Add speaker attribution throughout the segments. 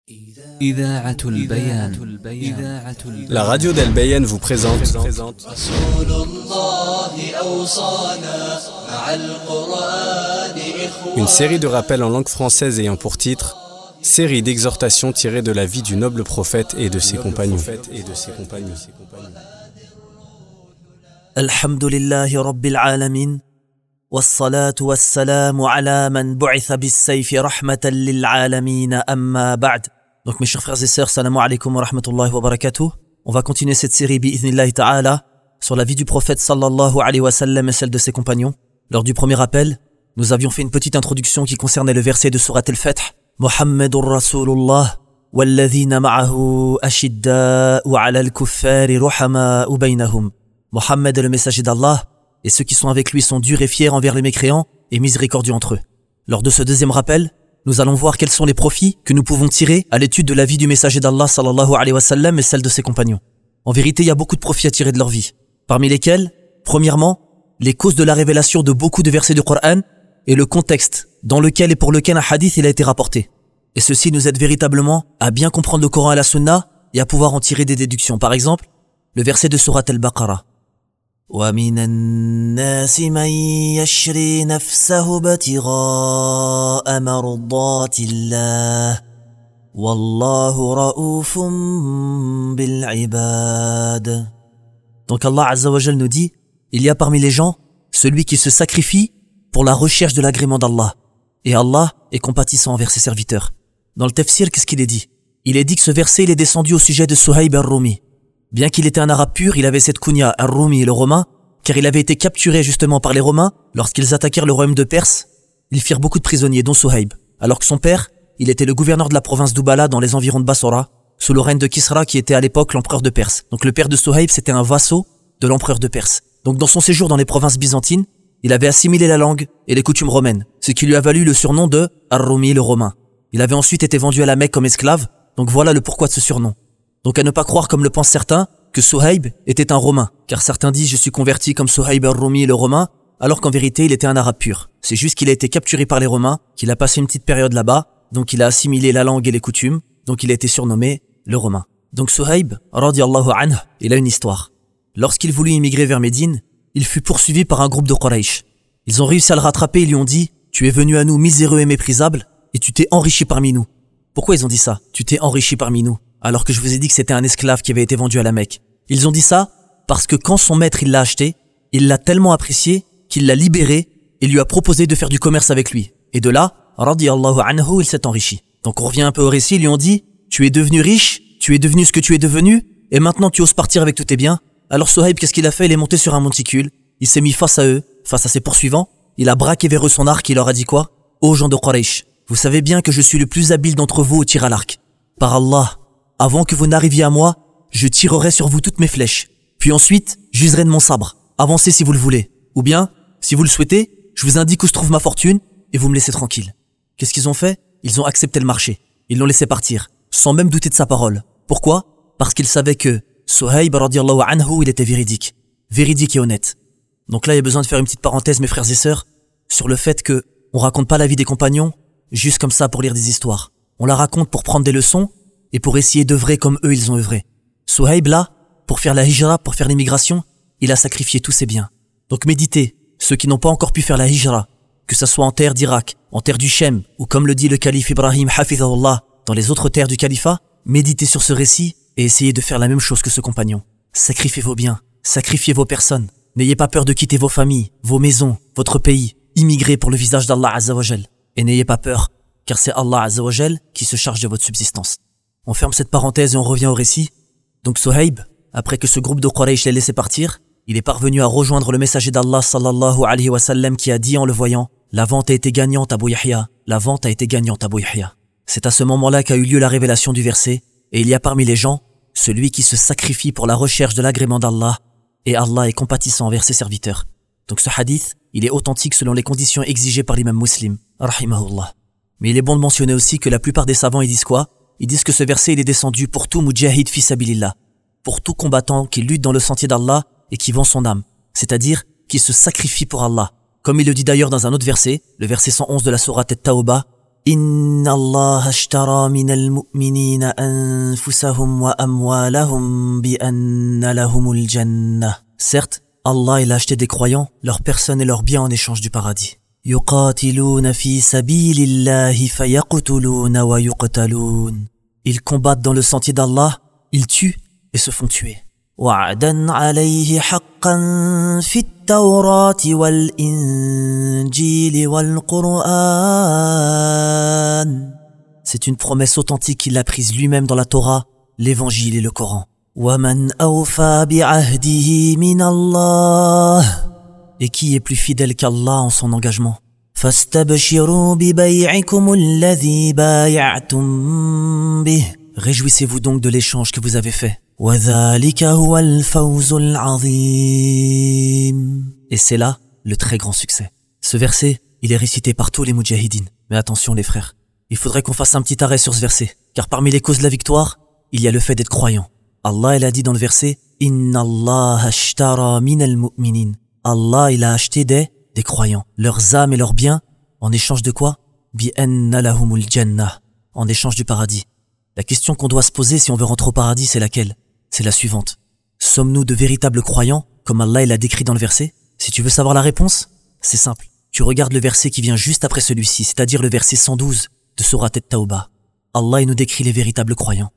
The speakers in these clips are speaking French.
Speaker 1: إذاعة البيان.
Speaker 2: La radio d'Al Bayan vous présente une série de rappels en langue française ayant pour titre série d'exhortations tirées de la vie du noble prophète et de ses compagnons.
Speaker 3: Alhamdulillahi Rabbil Alamin. والصلاة والسلام على من بعث بالسيف رحمة للعالمين أما بعد. Donc mes chers frères et sœurs, salam alaikum wa rahmatullahi wa barakatuh. On va continuer cette série bi'idhnillahi ta'ala sur la vie du prophète sallallahu alayhi wa sallam et celle de ses compagnons. Lors du premier appel, nous avions fait une petite introduction qui concernait le verset de Surat al-Fath. Muhammadur Rasulullah walladhina ma'ahu ashidda'u 'ala al-kuffari ruhama'u baynahum. Mohammed est le messager d'Allah et ceux qui sont avec lui sont durs et fiers envers les mécréants et miséricordieux entre eux. Lors de ce deuxième rappel, nous allons voir quels sont les profits que nous pouvons tirer à l'étude de la vie du messager d'Allah sallallahu alayhi wa sallam et celle de ses compagnons. En vérité, il y a beaucoup de profits à tirer de leur vie, parmi lesquels, premièrement, les causes de la révélation de beaucoup de versets du Coran et le contexte dans lequel et pour lequel un hadith il a été rapporté. Et ceci nous aide véritablement à bien comprendre le Coran et la Sunna et à pouvoir en tirer des déductions. Par exemple, le verset de Surat al-Baqarah. وَمِنَ النَّاسِ مَن يَشْرِي نَفْسَهُ ابْتِغَاءَ مَرْضَاتِ اللَّهِ وَاللَّهُ رَءُوفٌ بِالْعِبَادِ. Donc Allah Azza wa Jal nous dit, il y a parmi les gens celui qui se sacrifie pour la recherche de l'agrément d'Allah. Et Allah est compatissant envers ses serviteurs. Dans le tafsir, qu'est-ce qu'il est dit? Il est dit que ce verset il est descendu au sujet de Suhaib al-Rumi. Bien qu'il était un arabe pur, il avait cette kunya, al-Rumi, le romain, car il avait été capturé justement par les Romains lorsqu'ils attaquèrent le royaume de Perse. Ils firent beaucoup de prisonniers, dont Suhaib. Alors que son père, il était le gouverneur de la province d'Ubala dans les environs de Bassora, sous le règne de Kisra qui était à l'époque l'empereur de Perse. Donc le père de Suhaib, c'était un vassau de l'empereur de Perse. Donc dans son séjour dans les provinces byzantines, il avait assimilé la langue et les coutumes romaines, ce qui lui a valu le surnom de al-Rumi, le romain. Il avait ensuite été vendu à la Mecque comme esclave, donc voilà le pourquoi de ce surnom. Donc à ne pas croire comme le pensent certains, que Suhaib était un romain, car certains disent je suis converti comme Suhaib al-Rumi le romain, alors qu'en vérité il était un arabe pur. C'est juste qu'il a été capturé par les Romains, qu'il a passé une petite période là-bas, donc il a assimilé la langue et les coutumes, donc il a été surnommé le romain. Donc Suhaib, radiyallahu anhu, il a une histoire. Lorsqu'il voulut immigrer vers Médine, il fut poursuivi par un groupe de Quraysh. Ils ont réussi à le rattraper et lui ont dit « Tu es venu à nous miséreux et méprisable, et tu t'es enrichi parmi nous. » Pourquoi ils ont dit ça? Tu t'es enrichi parmi nous, alors que je vous ai dit que c'était un esclave qui avait été vendu à la Mecque. Ils ont dit ça parce que quand son maître il l'a acheté, il l'a tellement apprécié qu'il l'a libéré et lui a proposé de faire du commerce avec lui. Et de là, radiyallahu anhu, il s'est enrichi. Donc on revient un peu au récit, ils lui ont dit « Tu es devenu riche, tu es devenu ce que tu es devenu, et maintenant tu oses partir avec tous tes biens. » Alors Suhaib, qu'est-ce qu'il a fait? Il est monté sur un monticule, il s'est mis face à eux, face à ses poursuivants, il a braqué vers eux son arc, il leur a dit quoi? « Ô gens de Quraysh, vous savez bien que je suis le plus habile d'entre vous au tir à l'arc. Par Allah, avant que vous n'arriviez à moi, je tirerai sur vous toutes mes flèches. Puis ensuite, j'userai de mon sabre. Avancez si vous le voulez. Ou bien, si vous le souhaitez, je vous indique où se trouve ma fortune et vous me laissez tranquille. » Qu'est-ce qu'ils ont fait? Ils ont accepté le marché. Ils l'ont laissé partir, sans même douter de sa parole. Pourquoi? Parce qu'ils savaient que Suhaib radiyallahu anhu, il était véridique et honnête. Donc là, il y a besoin de faire une petite parenthèse, mes frères et sœurs, sur le fait que on raconte pas la vie des compagnons juste comme ça pour lire des histoires. On la raconte pour prendre des leçons et pour essayer d'œuvrer comme eux ils ont œuvré. Suhaib là, pour faire la hijra, pour faire l'immigration, il a sacrifié tous ses biens. Donc méditez, ceux qui n'ont pas encore pu faire la hijra, que ça soit en terre d'Irak, en terre du Shem, ou comme le dit le calife Ibrahim hafizahullah, dans les autres terres du califat, méditez sur ce récit et essayez de faire la même chose que ce compagnon. Sacrifiez vos biens, sacrifiez vos personnes, n'ayez pas peur de quitter vos familles, vos maisons, votre pays, immigrez pour le visage d'Allah Azza wa Jal. Et n'ayez pas peur, car c'est Allah Azza wa Jal qui se charge de votre subsistance. On ferme cette parenthèse et on revient au récit. Donc Suhaib, après que ce groupe de Quraysh l'ait laissé partir, il est parvenu à rejoindre le messager d'Allah sallallahu alayhi wa sallam qui a dit en le voyant « La vente a été gagnante Abu Yahya, la vente a été gagnante Abu Yahya ». C'est à ce moment-là qu'a eu lieu la révélation du verset et il y a parmi les gens celui qui se sacrifie pour la recherche de l'agrément d'Allah et Allah est compatissant envers ses serviteurs. Donc ce hadith, il est authentique selon les conditions exigées par l'imam Muslim, rahimahullah. Mais il est bon de mentionner aussi que la plupart des savants ils disent quoi? Ils disent que ce verset il est descendu pour tout mujahid fi sabilillah, pour tout combattant qui lutte dans le sentier d'Allah et qui vend son âme, c'est-à-dire qui se sacrifie pour Allah. Comme il le dit d'ailleurs dans un autre verset, le verset 111 de la sourate At-Tawbah, Inna Allah ashtara min al-mu'minina anfusahum wa amwalahum bi anna lahumul jannah. Certes, Allah il a acheté des croyants, leurs personnes et leurs biens en échange du paradis. Yuqatiluna fi sabilillahi fayaqtuluna wa yuqtalun. Ils combattent dans le sentier d'Allah, ils tuent et se font tuer. وعدا عليه حقا في التوراة والإنجيل والقرآن. C'est une promesse authentique qu'il a prise lui-même dans la Torah, l'Évangile et le Coran. ومن أوفى بعهده من الله. Et qui est plus fidèle qu'Allah en son engagement? فاستبشروا ببيعكم الذي بايعتم به. Réjouissez-vous donc de l'échange que vous avez fait. وَذَلِكَ هُوَ الْفَوْزُ الْعَظِيمُ. Et c'est là le très grand succès. Ce verset, il est récité par tous les moudjahidines. Mais attention les frères, il faudrait qu'on fasse un petit arrêt sur ce verset. Car parmi les causes de la victoire, il y a le fait d'être croyant. Allah, il a dit dans le verset « Inna Allah ashtara min al-mu'minin » Allah, il a acheté des croyants, leurs âmes et leurs biens, en échange de quoi? « Bi anna lahumul jannah » en échange du paradis. La question qu'on doit se poser si on veut rentrer au paradis, c'est laquelle? C'est la suivante. Sommes-nous de véritables croyants, comme Allah l'a décrit dans le verset? Si tu veux savoir la réponse, c'est simple. Tu regardes le verset qui vient juste après celui-ci, c'est-à-dire le verset 112 de Surat At-Tawbah. Allah nous décrit les véritables croyants.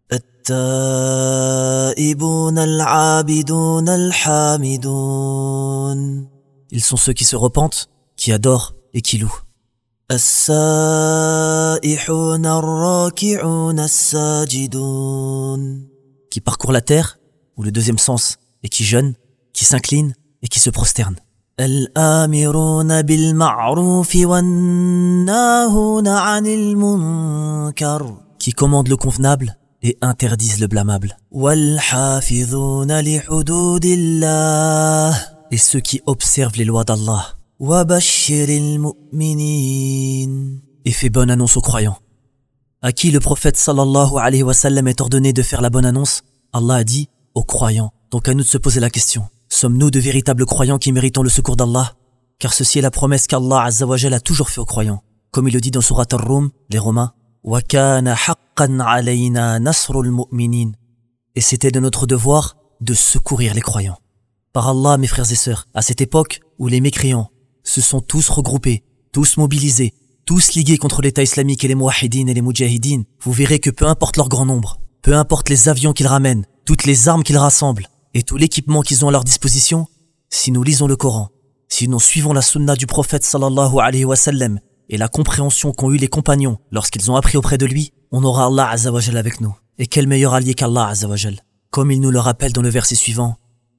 Speaker 3: At-ta'ibun al-'abidun al-hamidun. Ils sont ceux qui se repentent, qui adorent et qui louent. As-sa'ihun ar-raki'un as-sajidun. Qui parcourt la terre, ou le deuxième sens, et qui jeûne, qui s'incline et qui se prosterne. Al-amiruna bil ma'rufi wan-nahuna 'anil munkar. Qui commandent le convenable et interdisent le blâmable. Wal-hafidhuna li hududillah. Et ceux qui observent les lois d'Allah. Wa bashiril mu'minin. Et fait bonne annonce aux croyants. À qui le prophète sallallahu alayhi wa sallam est ordonné de faire la bonne annonce? Allah a dit aux croyants. Donc à nous de se poser la question. Sommes-nous de véritables croyants qui méritons le secours d'Allah? Car ceci est la promesse qu'Allah Azza wa Jal a toujours fait aux croyants. Comme il le dit dans Surat Ar-Rum, les Romains. Wa kana haqqan alayna nasrul mu'minin. Et c'était de notre devoir de secourir les croyants. Par Allah, mes frères et sœurs, à cette époque où les mécréants se sont tous regroupés, tous mobilisés, tous ligués contre l'État islamique et les mouahidines et les moudjahidines, vous verrez que peu importe leur grand nombre, peu importe les avions qu'ils ramènent, toutes les armes qu'ils rassemblent et tout l'équipement qu'ils ont à leur disposition, si nous lisons le Coran, si nous suivons la sunna du prophète sallallahu alayhi wa sallam et la compréhension qu'ont eu les compagnons lorsqu'ils ont appris auprès de lui, on aura Allah Azza wa Jal avec nous. Et quel meilleur allié qu'Allah Azza wa Jal? Comme il nous le rappelle dans le verset suivant.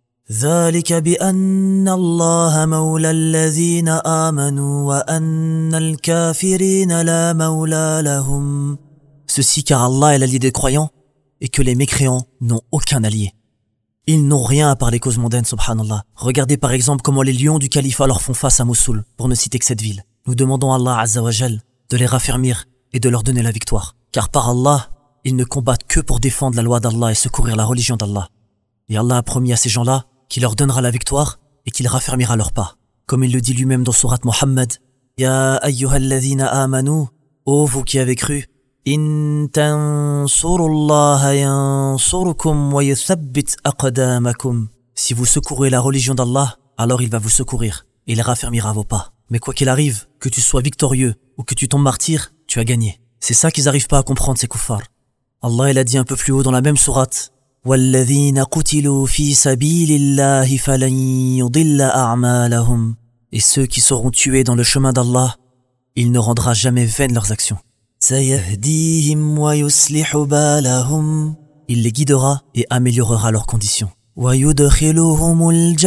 Speaker 3: ذلك بأن الله مولى الذين آمنوا وأن الكافرين لا مولى لهم. Ceci car Allah est l'allié des croyants et que les mécréants n'ont aucun allié. Ils n'ont rien à part les causes mondaines, subhanallah. Regardez par exemple comment les lions du califat leur font face à Mossoul, pour ne citer que cette ville. Nous demandons à Allah Azza wa Jal de les raffermir et de leur donner la victoire. Car par Allah, ils ne combattent que pour défendre la loi d'Allah et secourir la religion d'Allah. Et Allah a promis à ces gens-là qu'il leur donnera la victoire et qu'il raffermira leurs pas. Comme il le dit lui-même dans Surat Muhammad, Ya ayyuhalladhina amanu, ô vous qui avez cru, In tansurullaha yansurukum wa yuthabbit aqdamakum. Si vous secourez la religion d'Allah, alors il va vous secourir et il raffermira vos pas. Mais quoi qu'il arrive, que tu sois victorieux ou que tu tombes martyr, tu as gagné. C'est ça qu'ils n'arrivent pas à comprendre, ces kuffars. Allah il a dit un peu plus haut dans la même sourate, وَالَّذِينَ قُتِلُوا فِي سَبِيلِ اللَّهِ فَلَنْ يُضِلَّ أَعْمَالَهُمْ. Et ceux qui seront tués dans le chemin d'Allah, il ne rendra jamais vaines leurs actions. سَيَهْدِيهِمْ وَيُصْلِحُ بَالَهُمْ. Il les guidera et améliorera leurs conditions. وَيُدْخِلُهُمُ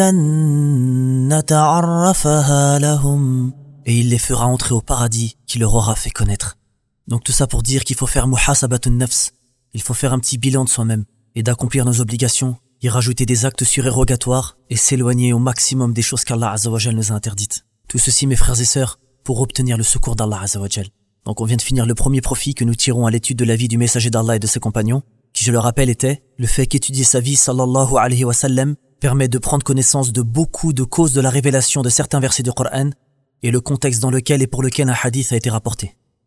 Speaker 3: الْجَنَّةَ عَرَّفَهَا لَهُمْ. Et il les fera entrer au paradis qu'il leur aura fait connaître. Donc tout ça pour dire qu'il faut faire muhasabatun nafs. Il faut faire un petit bilan de soi-même et d'accomplir nos obligations, y rajouter des actes surérogatoires et s'éloigner au maximum des choses qu'Allah Azza wa Jal nous a interdites. Tout ceci, mes frères et sœurs, pour obtenir le secours d'Allah Azza wa Jal. Donc on vient de finir le premier profit que nous tirons à l'étude de la vie du messager d'Allah et de ses compagnons, qui je le rappelle était le fait qu'étudier sa vie sallallahu alayhi wa sallam permet de prendre connaissance de beaucoup de causes de la révélation de certains versets du Coran et le contexte dans lequel et pour lequel un hadith a été rapporté.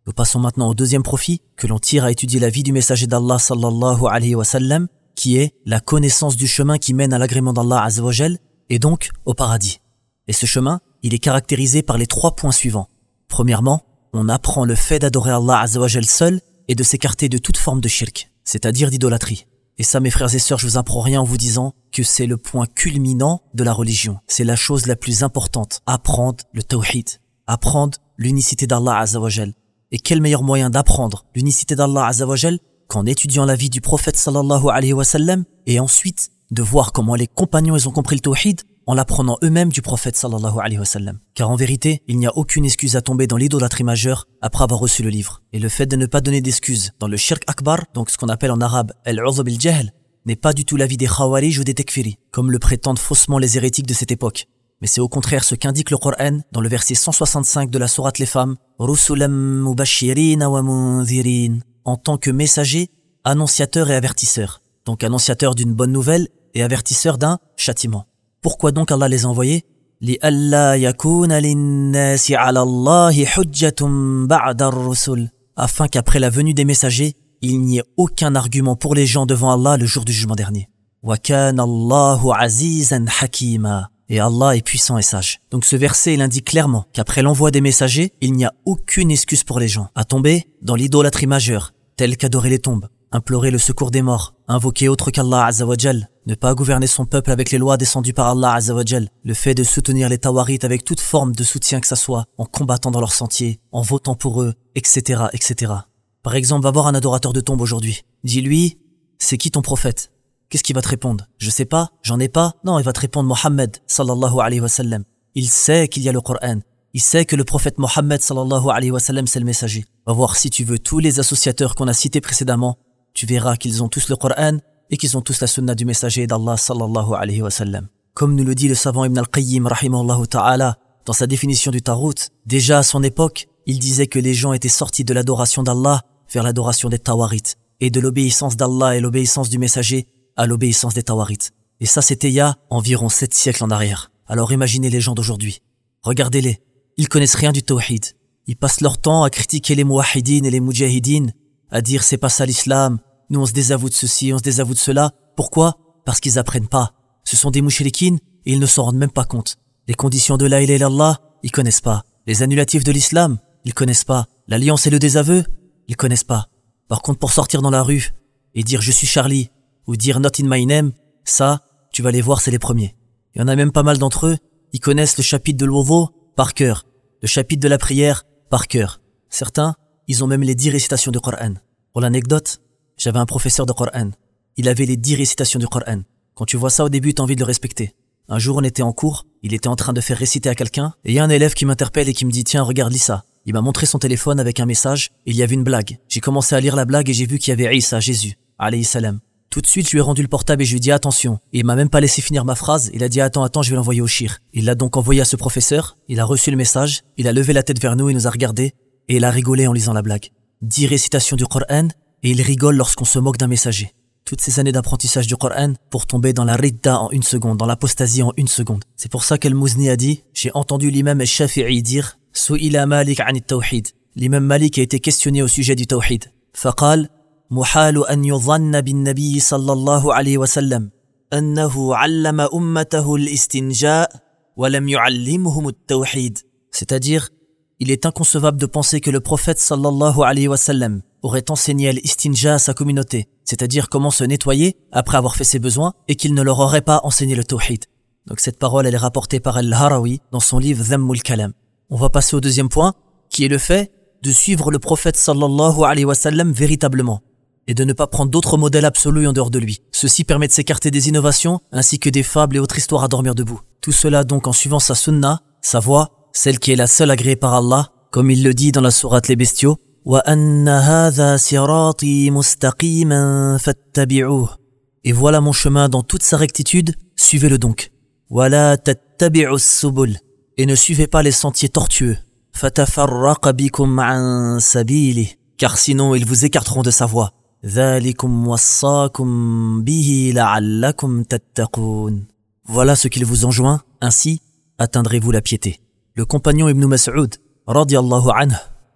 Speaker 3: Nous passons maintenant au deuxième profit que l'on tire à étudier la vie du messager d'Allah sallallahu alayhi wa sallam, qui est la connaissance du chemin qui mène à l'agrément d'Allah azza wa jal et donc au paradis. Et ce chemin, il est caractérisé par les 3 points suivants. Premièrement, on apprend le fait d'adorer Allah azza wa jal seul et de s'écarter de toute forme de shirk, c'est-à-dire d'idolâtrie. Et ça, mes frères et sœurs, je vous apprends rien en vous disant que c'est le point culminant de la religion. C'est la chose la plus importante. Apprendre le tawhid. Apprendre l'unicité d'Allah azza wa jal. Et quel meilleur moyen d'apprendre l'unicité d'Allah azza wa jal qu'en étudiant la vie du prophète sallallahu alayhi wa sallam et ensuite de voir comment les compagnons ils ont compris le tawhid en l'apprenant eux-mêmes du prophète sallallahu alayhi wa sallam. Car en vérité, il n'y a aucune excuse à tomber dans l'idolâtrie majeure après avoir reçu le livre. Et le fait de ne pas donner d'excuses dans le shirk akbar, donc ce qu'on appelle en arabe al-'udhr bil-jahl, n'est pas du tout l'avis des khawarij ou des tekfiri, comme le prétendent faussement les hérétiques de cette époque. Mais c'est au contraire ce qu'indique le Coran dans le verset 165 de la sourate Les Femmes, Rusulam mubashirin wa mundhirin, en tant que messager, annonciateur et avertisseur. Donc annonciateur d'une bonne nouvelle et avertisseur d'un châtiment. Pourquoi donc Allah les a envoyés? لِأَلَّا يَكُونَ لِلنَّاسِ عَلَى اللَّهِ حُجَّةٌ بَعْدَ الرُّسُلِ, afin qu'après la venue des messagers, il n'y ait aucun argument pour les gens devant Allah le jour du jugement dernier. وَكَانَ اللَّهُ عَزِيزًا حَكِيمًا, et Allah est puissant et sage. Donc ce verset il indique clairement qu'après l'envoi des messagers, il n'y a aucune excuse pour les gens à tomber dans l'idolâtrie majeure, telle qu'adorer les tombes, implorer le secours des morts, invoquer autre qu'Allah azza wa jal, ne pas gouverner son peuple avec les lois descendues par Allah azza wa jal, le fait de soutenir les tawarites avec toute forme de soutien que ça soit, en combattant dans leur sentier, en votant pour eux, etc., etc. Par exemple, va voir un adorateur de tombe aujourd'hui. Dis-lui, c'est qui ton prophète? Qu'est-ce qu'il va te répondre? Je sais pas, j'en ai pas. Non, il va te répondre Mohammed sallallahu alayhi wa sallam. Il sait qu'il y a le Coran. Il sait que le prophète Mohammed sallallahu alayhi wa sallam c'est le messager. Va voir si tu veux tous les associateurs qu'on a cités précédemment. Tu verras qu'ils ont tous le Coran et qu'ils ont tous la sunna du messager d'Allah sallallahu alayhi wa sallam. Comme nous le dit le savant Ibn al-Qayyim rahimahullah ta'ala dans sa définition du Tarut, déjà à son époque, il disait que les gens étaient sortis de l'adoration d'Allah vers l'adoration des Tawarites et de l'obéissance d'Allah et l'obéissance du messager à l'obéissance des Tawarites. Et ça c'était il y a environ 7 siècles en arrière. Alors imaginez les gens d'aujourd'hui. Regardez-les. Ils connaissent rien du tawhid. Ils passent leur temps à critiquer les muwahhidines et les mujahidines, à dire c'est pas ça l'islam, nous on se désavoue de ceci, on se désavoue de cela. Pourquoi? Parce qu'ils apprennent pas. Ce sont des mushrikines et ils ne s'en rendent même pas compte. Les conditions de la ilaha illallah, ils connaissent pas. Les annulatifs de l'islam, ils connaissent pas. L'alliance et le désaveu, ils connaissent pas. Par contre, pour sortir dans la rue et dire je suis Charlie ou dire not in my name, ça, tu vas les voir, c'est les premiers. Il y en a même pas mal d'entre eux, ils connaissent le chapitre de l'Wudu par cœur, le chapitre de la prière par cœur. Certains, ils ont même les 10 récitations du Coran. Pour l'anecdote, j'avais un professeur de Coran. Il avait les 10 récitations du Coran. Quand tu vois ça au début, t'as envie de le respecter. Un jour, on était en cours, il était en train de faire réciter à quelqu'un, et il y a un élève qui m'interpelle et qui me dit « Tiens, regarde, lis ça ». Il m'a montré son téléphone avec un message, et il y avait une blague. J'ai commencé à lire la blague et j'ai vu qu'il y avait Isa, Jésus, alayhi salam. Tout de suite, je lui ai rendu le portable et je lui ai dit « Attention ». Et il m'a même pas laissé finir ma phrase, il a dit « Attends, je vais l'envoyer au shir ». Il l'a donc envoyé à ce professeur, il a reçu le message, il a levé la tête vers nous, il nous a regardé, et il a rigolé en lisant la blague. 10 récitations du Coran, et il rigole lorsqu'on se moque d'un messager. Toutes ces années d'apprentissage du Coran pour tomber dans la ridda en 1 seconde, dans l'apostasie en 1 seconde. C'est pour ça qu'Al-Muzni a dit, j'ai entendu l'imam al-Shafi'i dire, Su'ila Malik an at-tawhid. L'imam Malik a été questionné au sujet du tawhid. Faqal, muhalu an yudhanna bin nabi sallallahu alayhi wa sallam, annahu allama ummatahu al-istinja' wa lam yu'allimuhum at-tawhid. C'est-à-dire, il est inconcevable de penser que le prophète sallallahu alayhi wa sallam aurait enseigné l'istinja à sa communauté, c'est-à-dire comment se nettoyer après avoir fait ses besoins, et qu'il ne leur aurait pas enseigné le tawhid. Donc cette parole, elle est rapportée par Al-Harawi dans son livre Dhammul Kalam. On va passer au deuxième point, qui est le fait de suivre le prophète sallallahu alayhi wa sallam véritablement, et de ne pas prendre d'autres modèles absolus en dehors de lui. Ceci permet de s'écarter des innovations, ainsi que des fables et autres histoires à dormir debout. Tout cela donc en suivant sa sunna, sa voie, celle qui est la seule agréée par Allah, comme il le dit dans la sourate Les Bestiaux, وَأَنَّ هَذَا صِرَاطِي مُسْتَقِيمًا فَاتَّبِعُوهُ. Et voilà mon chemin dans toute sa rectitude, suivez-le donc. وَلَا تَتَّبِعُوا السُّبُلَ. Et ne suivez pas les sentiers tortueux. فَتَفَرَّقَ بِكُمْ عَنْ سَبِيلِهِ. Car sinon ils vous écarteront de sa voie. ذَلِكُمْ وَصَّاكُمْ بِهِ لَعَلَّكُمْ تَتَّقُونَ. Voilà ce qu'il vous enjoint, ainsi atteindrez-vous la piété. Le compagnon Ibn Mas'ud, radiyallahu anhu,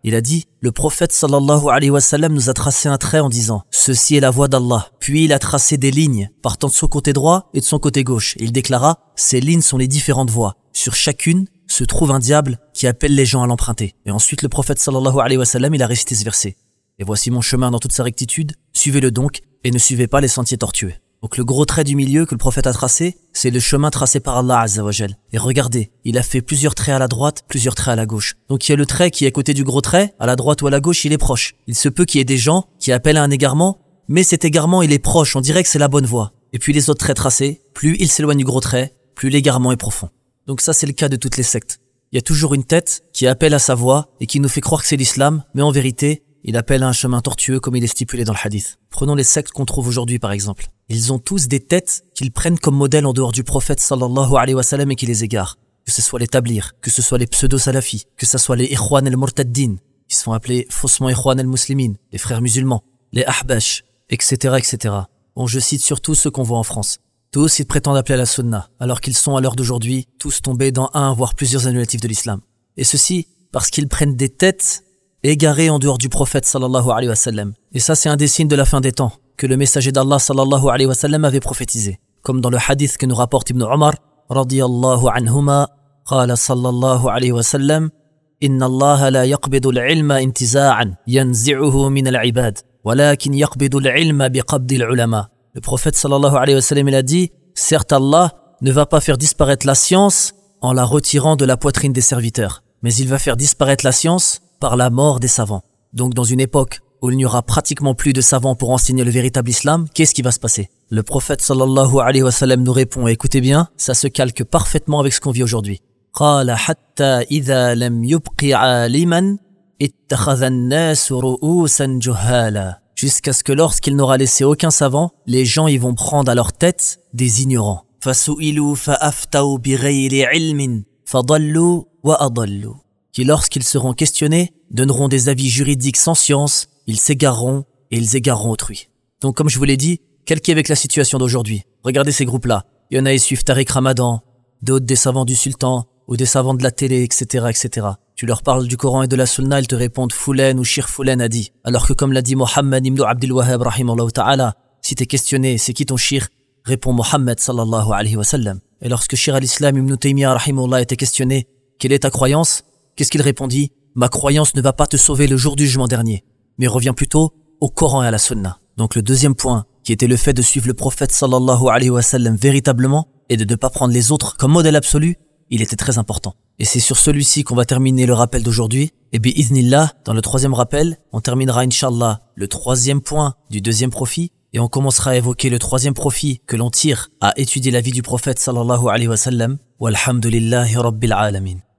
Speaker 3: Il a dit, le prophète sallallahu alayhi wa sallam nous a tracé un trait en disant, ceci est la voie d'Allah. Puis il a tracé des lignes partant de son côté droit et de son côté gauche. Et il déclara, ces lignes sont les différentes voies. Sur chacune se trouve un diable qui appelle les gens à l'emprunter. Et ensuite le prophète sallallahu alayhi wa sallam, il a récité ce verset. Et voici mon chemin dans toute sa rectitude, suivez-le donc et ne suivez pas les sentiers tortueux. Donc le gros trait du milieu que le prophète a tracé, c'est le chemin tracé par Allah Azza wa Jal. Et regardez, il a fait plusieurs traits à la droite, plusieurs traits à la gauche. Donc il y a le trait qui est à côté du gros trait, à la droite ou à la gauche, il est proche. Il se peut qu'il y ait des gens qui appellent à un égarement, mais cet égarement il est proche, on dirait que c'est la bonne voie. Et puis les autres traits tracés, plus il s'éloigne du gros trait, plus l'égarement est profond. Donc ça c'est le cas de toutes les sectes. Il y a toujours une tête qui appelle à sa voie et qui nous fait croire que c'est l'islam, mais en vérité, il appelle à un chemin tortueux comme il est stipulé dans le hadith. Prenons les sectes qu'on trouve aujourd'hui par exemple. Ils ont tous des têtes qu'ils prennent comme modèle en dehors du prophète sallallahu alayhi wa sallam et qui les égarent. Que ce soit les tablirs, que ce soit les pseudo-salafis, que ce soit les ikhwan el-murtaddin, qui se font appeler faussement ikhwan el-muslimin, les frères musulmans, les ahbash, etc., etc. Bon, je cite surtout ceux qu'on voit en France. Tous, ils prétendent appeler à la sunna, alors qu'ils sont à l'heure d'aujourd'hui tous tombés dans un voire plusieurs annulatifs de l'islam. Et ceci parce qu'ils prennent des têtes égarés en dehors du prophète sallallahu alayhi wa sallam. Et ça c'est un des signes de la fin des temps, que le messager d'Allah sallallahu alayhi wa sallam avait prophétisé. Comme dans le hadith que nous rapporte Ibn Omar, radiyallahu anhuma, qala sallallahu alayhi wa sallam, inna Allah la yaqbidu al-ilma intiza'an, yanzi'uhu min al-ibad, walakin yaqbidu al-ilma biqabdi al-ulama. Le prophète sallallahu alayhi wa sallam il a dit, certes Allah ne va pas faire disparaître la science en la retirant de la poitrine des serviteurs, mais il va faire disparaître la science par la mort des savants. Donc dans une époque où il n'y aura pratiquement plus de savants pour enseigner le véritable islam, qu'est-ce qui va se passer? Le prophète sallallahu alayhi wa sallam nous répond, et écoutez bien, ça se calque parfaitement avec ce qu'on vit aujourd'hui. قال حتى إذا لم يبق عالما اتخذ الناس رؤوسا جهالا. Jusqu'à ce que lorsqu'il n'aura laissé aucun savant, les gens y vont prendre à leur tête des ignorants. فسئلوا فأفتوا بغير علم فضلوا وأضلوا. Qui lorsqu'ils seront questionnés, donneront des avis juridiques sans science, ils s'égareront et ils égareront autrui. Donc comme je vous l'ai dit, calquez avec la situation d'aujourd'hui. Regardez ces groupes-là. Il y en a, ils suivent Tariq Ramadan, d'autres des savants du sultan, ou des savants de la télé, etc., etc. Tu leur parles du Coran et de la Sunna, ils te répondent Foulen ou Shir Foulen a dit. Alors que comme l'a dit Mohammed ibn Abdul Wahhab rahimahullah ta'ala, si t'es questionné, c'est qui ton Shir? Répond Mohammed sallallahu alayhi wa sallam. Et lorsque Shir al-Islam ibn Taymiyyah rahimahullah était questionné, quelle est ta croyance? Qu'est-ce qu'il répondit? Ma croyance ne va pas te sauver le jour du jugement dernier, mais reviens plutôt au Coran et à la Sunna. Donc le deuxième point, qui était le fait de suivre le prophète sallallahu alayhi wa sallam véritablement et de ne pas prendre les autres comme modèle absolu, il était très important. Et c'est sur celui-ci qu'on va terminer le rappel d'aujourd'hui. Et bi'iznillah, dans le troisième rappel, on terminera inshallah le troisième point du deuxième profit et on commencera à évoquer le troisième profit que l'on tire à étudier la vie du prophète sallallahu alayhi wa sallam. Walhamdulillahi rabbil alamin.